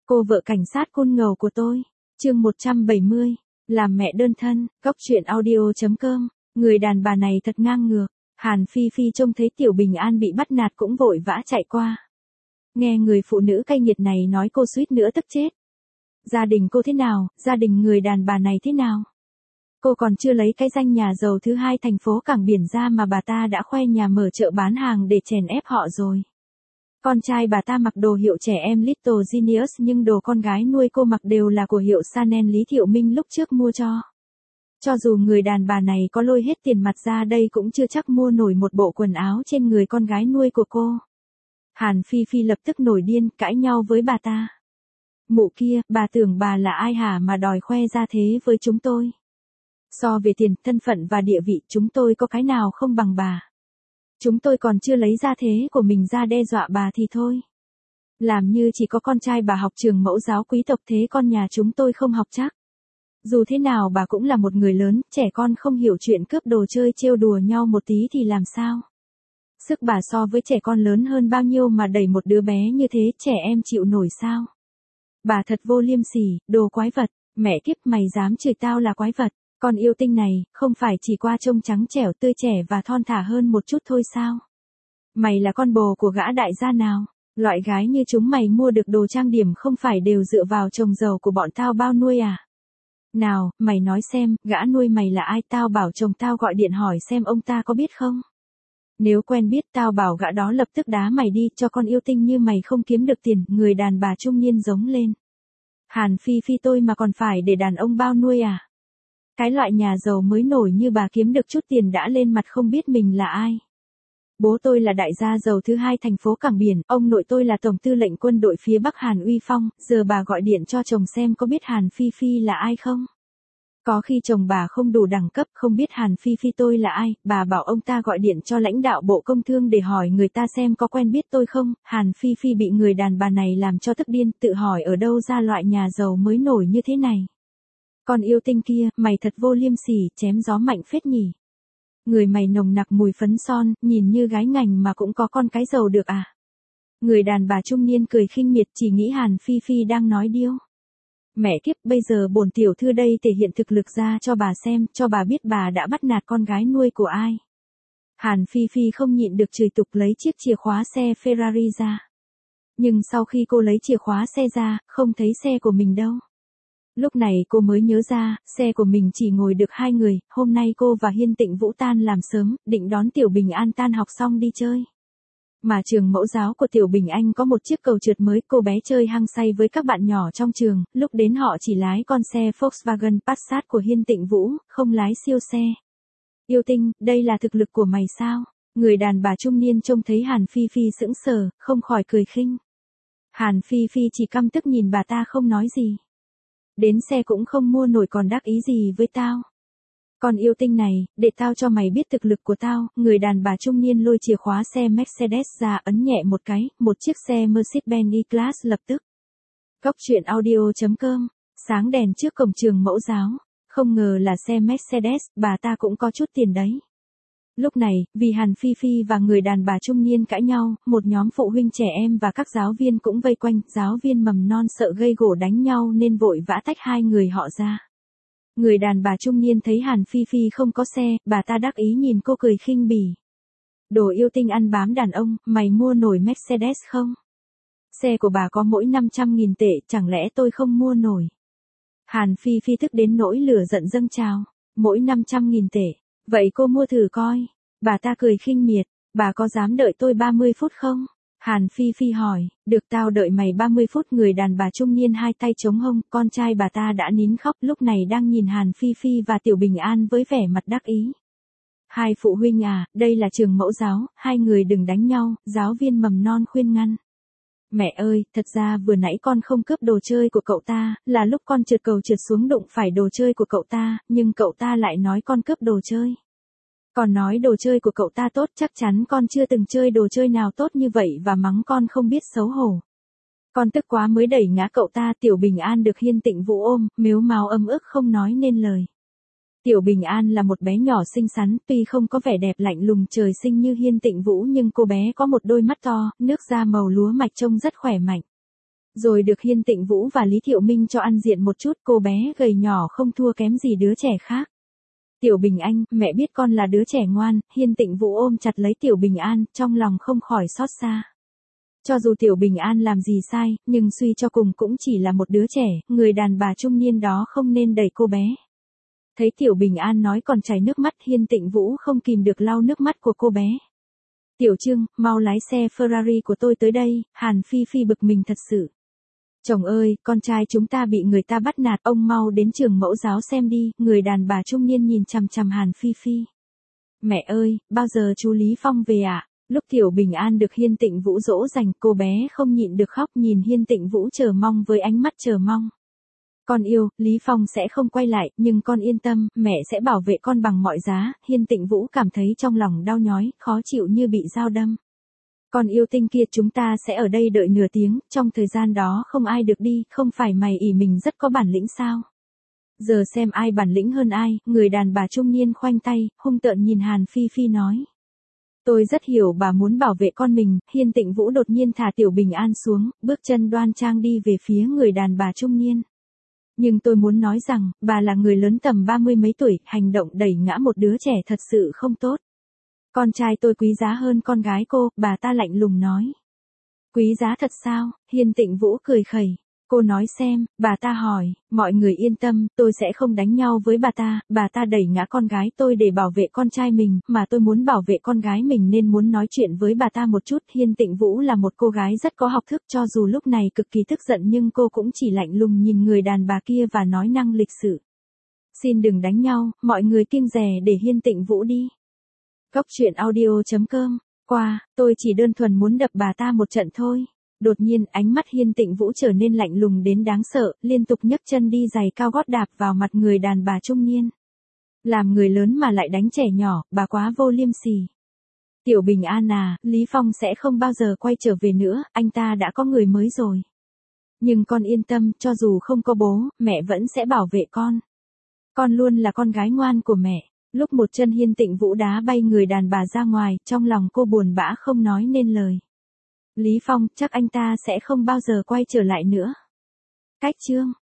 Cô vợ cảnh sát côn ngầu của tôi. Chương 170. Làm mẹ đơn thân. Góc truyện audio.com. Người đàn bà này thật ngang ngược. Hàn Phi Phi trông thấy Tiểu Bình An bị bắt nạt cũng vội vã chạy qua. Nghe người phụ nữ cay nghiệt này nói cô suýt nữa tức chết. Gia đình cô thế nào, gia đình người đàn bà này thế nào? Cô còn chưa lấy cái danh nhà giàu thứ hai thành phố cảng biển ra mà bà ta đã khoe nhà mở chợ bán hàng để chèn ép họ rồi. Con trai bà ta mặc đồ hiệu trẻ em Little Genius nhưng đồ con gái nuôi cô mặc đều là của hiệu Chanel Lý Thiệu Minh lúc trước mua cho. Cho dù người đàn bà này có lôi hết tiền mặt ra đây cũng chưa chắc mua nổi một bộ quần áo trên người con gái nuôi của cô. Hàn Phi Phi lập tức nổi điên cãi nhau với bà ta. Mụ kia, bà tưởng bà là ai hả mà đòi khoe ra thế với chúng tôi. So về tiền, thân phận và địa vị chúng tôi có cái nào không bằng bà. Chúng tôi còn chưa lấy ra thế của mình ra đe dọa bà thì thôi. Làm như chỉ có con trai bà học trường mẫu giáo quý tộc thế con nhà chúng tôi không học chắc. Dù thế nào bà cũng là một người lớn, trẻ con không hiểu chuyện cướp đồ chơi trêu đùa nhau một tí thì làm sao. Sức bà so với trẻ con lớn hơn bao nhiêu mà đẩy một đứa bé như thế trẻ em chịu nổi sao. Bà thật vô liêm sỉ, đồ quái vật, mẹ kiếp mày dám chửi tao là quái vật. Con yêu tinh này, không phải chỉ qua trông trắng trẻo tươi trẻ và thon thả hơn một chút thôi sao? Mày là con bồ của gã đại gia nào? Loại gái như chúng mày mua được đồ trang điểm không phải đều dựa vào chồng giàu của bọn tao bao nuôi à? Nào, mày nói xem, gã nuôi mày là ai? Tao bảo chồng tao gọi điện hỏi xem ông ta có biết không? Nếu quen biết tao bảo gã đó lập tức đá mày đi, cho con yêu tinh như mày không kiếm được tiền. Người đàn bà trung niên giống lên. Hàn Phi Phi tôi mà còn phải để đàn ông bao nuôi à? Cái loại nhà giàu mới nổi như bà kiếm được chút tiền đã lên mặt không biết mình là ai. Bố tôi là đại gia giàu thứ hai thành phố cảng biển, ông nội tôi là tổng tư lệnh quân đội phía Bắc Hàn Uy Phong, giờ bà gọi điện cho chồng xem có biết Hàn Phi Phi là ai không? Có khi chồng bà không đủ đẳng cấp không biết Hàn Phi Phi tôi là ai, bà bảo ông ta gọi điện cho lãnh đạo Bộ Công Thương để hỏi người ta xem có quen biết tôi không. Hàn Phi Phi bị người đàn bà này làm cho tức điên, tự hỏi ở đâu ra loại nhà giàu mới nổi như thế này. Con yêu tinh kia, mày thật vô liêm sỉ, chém gió mạnh phết nhỉ. Người mày nồng nặc mùi phấn son, nhìn như gái ngành mà cũng có con cái giàu được à. Người đàn bà trung niên cười khinh miệt chỉ nghĩ Hàn Phi Phi đang nói điêu. Mẹ kiếp, bây giờ bổn tiểu thư đây thể hiện thực lực ra cho bà xem, cho bà biết bà đã bắt nạt con gái nuôi của ai. Hàn Phi Phi không nhịn được chửi tục lấy chiếc chìa khóa xe Ferrari ra. Nhưng sau khi cô lấy chìa khóa xe ra, không thấy xe của mình đâu. Lúc này cô mới nhớ ra, xe của mình chỉ ngồi được 2 người, hôm nay cô và Hiên Tịnh Vũ tan làm sớm, định đón Tiểu Bình An tan học xong đi chơi. Mà trường mẫu giáo của Tiểu Bình Anh có một chiếc cầu trượt mới, cô bé chơi hăng say với các bạn nhỏ trong trường, lúc đến họ chỉ lái con xe Volkswagen Passat của Hiên Tịnh Vũ, không lái siêu xe. Yêu tinh, đây là thực lực của mày sao? Người đàn bà trung niên trông thấy Hàn Phi Phi sững sờ, không khỏi cười khinh. Hàn Phi Phi chỉ căm tức nhìn bà ta không nói gì. Đến xe cũng không mua nổi còn đắc ý gì với tao. Con yêu tinh này, để tao cho mày biết thực lực của tao. Người đàn bà trung niên lôi chìa khóa xe Mercedes ra ấn nhẹ một cái, một chiếc xe Mercedes-Benz E-Class lập tức. Góc truyện audio.com. Sáng đèn trước cổng trường mẫu giáo. Không ngờ là xe Mercedes, bà ta cũng có chút tiền đấy. Lúc này, vì Hàn Phi Phi và người đàn bà trung niên cãi nhau, một nhóm phụ huynh trẻ em và các giáo viên cũng vây quanh, giáo viên mầm non sợ gây gổ đánh nhau nên vội vã tách hai người họ ra. Người đàn bà trung niên thấy Hàn Phi Phi không có xe, bà ta đắc ý nhìn cô cười khinh bỉ. Đồ yêu tinh ăn bám đàn ông, mày mua nổi Mercedes không? Xe của bà có mỗi 500.000 tệ, chẳng lẽ tôi không mua nổi? Hàn Phi Phi tức đến nỗi lửa giận dâng trào, mỗi 500.000 tệ. Vậy cô mua thử coi. Bà ta cười khinh miệt, bà có dám đợi tôi 30 phút không? Hàn Phi Phi hỏi, được tao đợi mày 30 phút. Người đàn bà trung niên hai tay chống hông, con trai bà ta đã nín khóc lúc này đang nhìn Hàn Phi Phi và Tiểu Bình An với vẻ mặt đắc ý. Hai phụ huynh à, đây là trường mẫu giáo, hai người đừng đánh nhau, giáo viên mầm non khuyên ngăn. Mẹ ơi, thật ra vừa nãy con không cướp đồ chơi của cậu ta, là lúc con trượt cầu trượt xuống đụng phải đồ chơi của cậu ta, nhưng cậu ta lại nói con cướp đồ chơi. Còn nói đồ chơi của cậu ta tốt, chắc chắn con chưa từng chơi đồ chơi nào tốt như vậy và mắng con không biết xấu hổ. Con tức quá mới đẩy ngã cậu ta. Tiểu Bình An được Hiên Tịnh Vũ ôm, mếu máo ấm ức không nói nên lời. Tiểu Bình An là một bé nhỏ xinh xắn, tuy không có vẻ đẹp lạnh lùng trời sinh như Hiên Tịnh Vũ nhưng cô bé có một đôi mắt to, nước da màu lúa mạch trông rất khỏe mạnh. Rồi được Hiên Tịnh Vũ và Lý Thiệu Minh cho ăn diện một chút, cô bé gầy nhỏ không thua kém gì đứa trẻ khác. Tiểu Bình Anh, mẹ biết con là đứa trẻ ngoan, Hiên Tịnh Vũ ôm chặt lấy Tiểu Bình An, trong lòng không khỏi xót xa. Cho dù Tiểu Bình An làm gì sai, nhưng suy cho cùng cũng chỉ là một đứa trẻ, người đàn bà trung niên đó không nên đẩy cô bé. Thấy Tiểu Bình An nói còn chảy nước mắt, Hiên Tịnh Vũ không kìm được lau nước mắt của cô bé. Tiểu Trương, mau lái xe Ferrari của tôi tới đây, Hàn Phi Phi bực mình thật sự. Chồng ơi, con trai chúng ta bị người ta bắt nạt, ông mau đến trường mẫu giáo xem đi, người đàn bà trung niên nhìn chằm chằm Hàn Phi Phi. Mẹ ơi, bao giờ chú Lý Phong về ạ? Lúc Tiểu Bình An được Hiên Tịnh Vũ dỗ dành, cô bé không nhịn được khóc, nhìn Hiên Tịnh Vũ chờ mong với ánh mắt chờ mong. Con yêu, Lý Phong sẽ không quay lại, nhưng con yên tâm, mẹ sẽ bảo vệ con bằng mọi giá. Hiên Tịnh Vũ cảm thấy trong lòng đau nhói, khó chịu như bị dao đâm. Con yêu tinh kia, chúng ta sẽ ở đây đợi nửa tiếng, trong thời gian đó không ai được đi, không phải mày ỷ mình rất có bản lĩnh sao? Giờ xem ai bản lĩnh hơn ai, người đàn bà trung niên khoanh tay, hung tợn nhìn Hàn Phi Phi nói. Tôi rất hiểu bà muốn bảo vệ con mình. Hiên Tịnh Vũ đột nhiên thả Tiểu Bình An xuống, bước chân đoan trang đi về phía người đàn bà trung niên. Nhưng tôi muốn nói rằng, bà là người lớn tầm 30 mấy tuổi, hành động đẩy ngã một đứa trẻ thật sự không tốt. Con trai tôi quý giá hơn con gái cô, bà ta lạnh lùng nói. Quý giá thật sao? Hiên Tịnh Vũ cười khẩy. Cô nói xem, bà ta hỏi, mọi người yên tâm, tôi sẽ không đánh nhau với bà ta đẩy ngã con gái tôi để bảo vệ con trai mình, mà tôi muốn bảo vệ con gái mình nên muốn nói chuyện với bà ta một chút. Hiên Tịnh Vũ là một cô gái rất có học thức, cho dù lúc này cực kỳ tức giận nhưng cô cũng chỉ lạnh lùng nhìn người đàn bà kia và nói năng lịch sự. Xin đừng đánh nhau, mọi người kiêng dè để Hiên Tịnh Vũ đi. Góc truyện audio.com, qua, tôi chỉ đơn thuần muốn đập bà ta một trận thôi. Đột nhiên, ánh mắt Hiên Tịnh Vũ trở nên lạnh lùng đến đáng sợ, liên tục nhấc chân đi giày cao gót đạp vào mặt người đàn bà trung niên. Làm người lớn mà lại đánh trẻ nhỏ, bà quá vô liêm sỉ. Tiểu Bình An à, Lý Phong sẽ không bao giờ quay trở về nữa, anh ta đã có người mới rồi. Nhưng con yên tâm, cho dù không có bố, mẹ vẫn sẽ bảo vệ con. Con luôn là con gái ngoan của mẹ. Lúc một chân Hiên Tịnh Vũ đá bay người đàn bà ra ngoài, trong lòng cô buồn bã không nói nên lời. Lý Phong, chắc anh ta sẽ không bao giờ quay trở lại nữa. Cách chương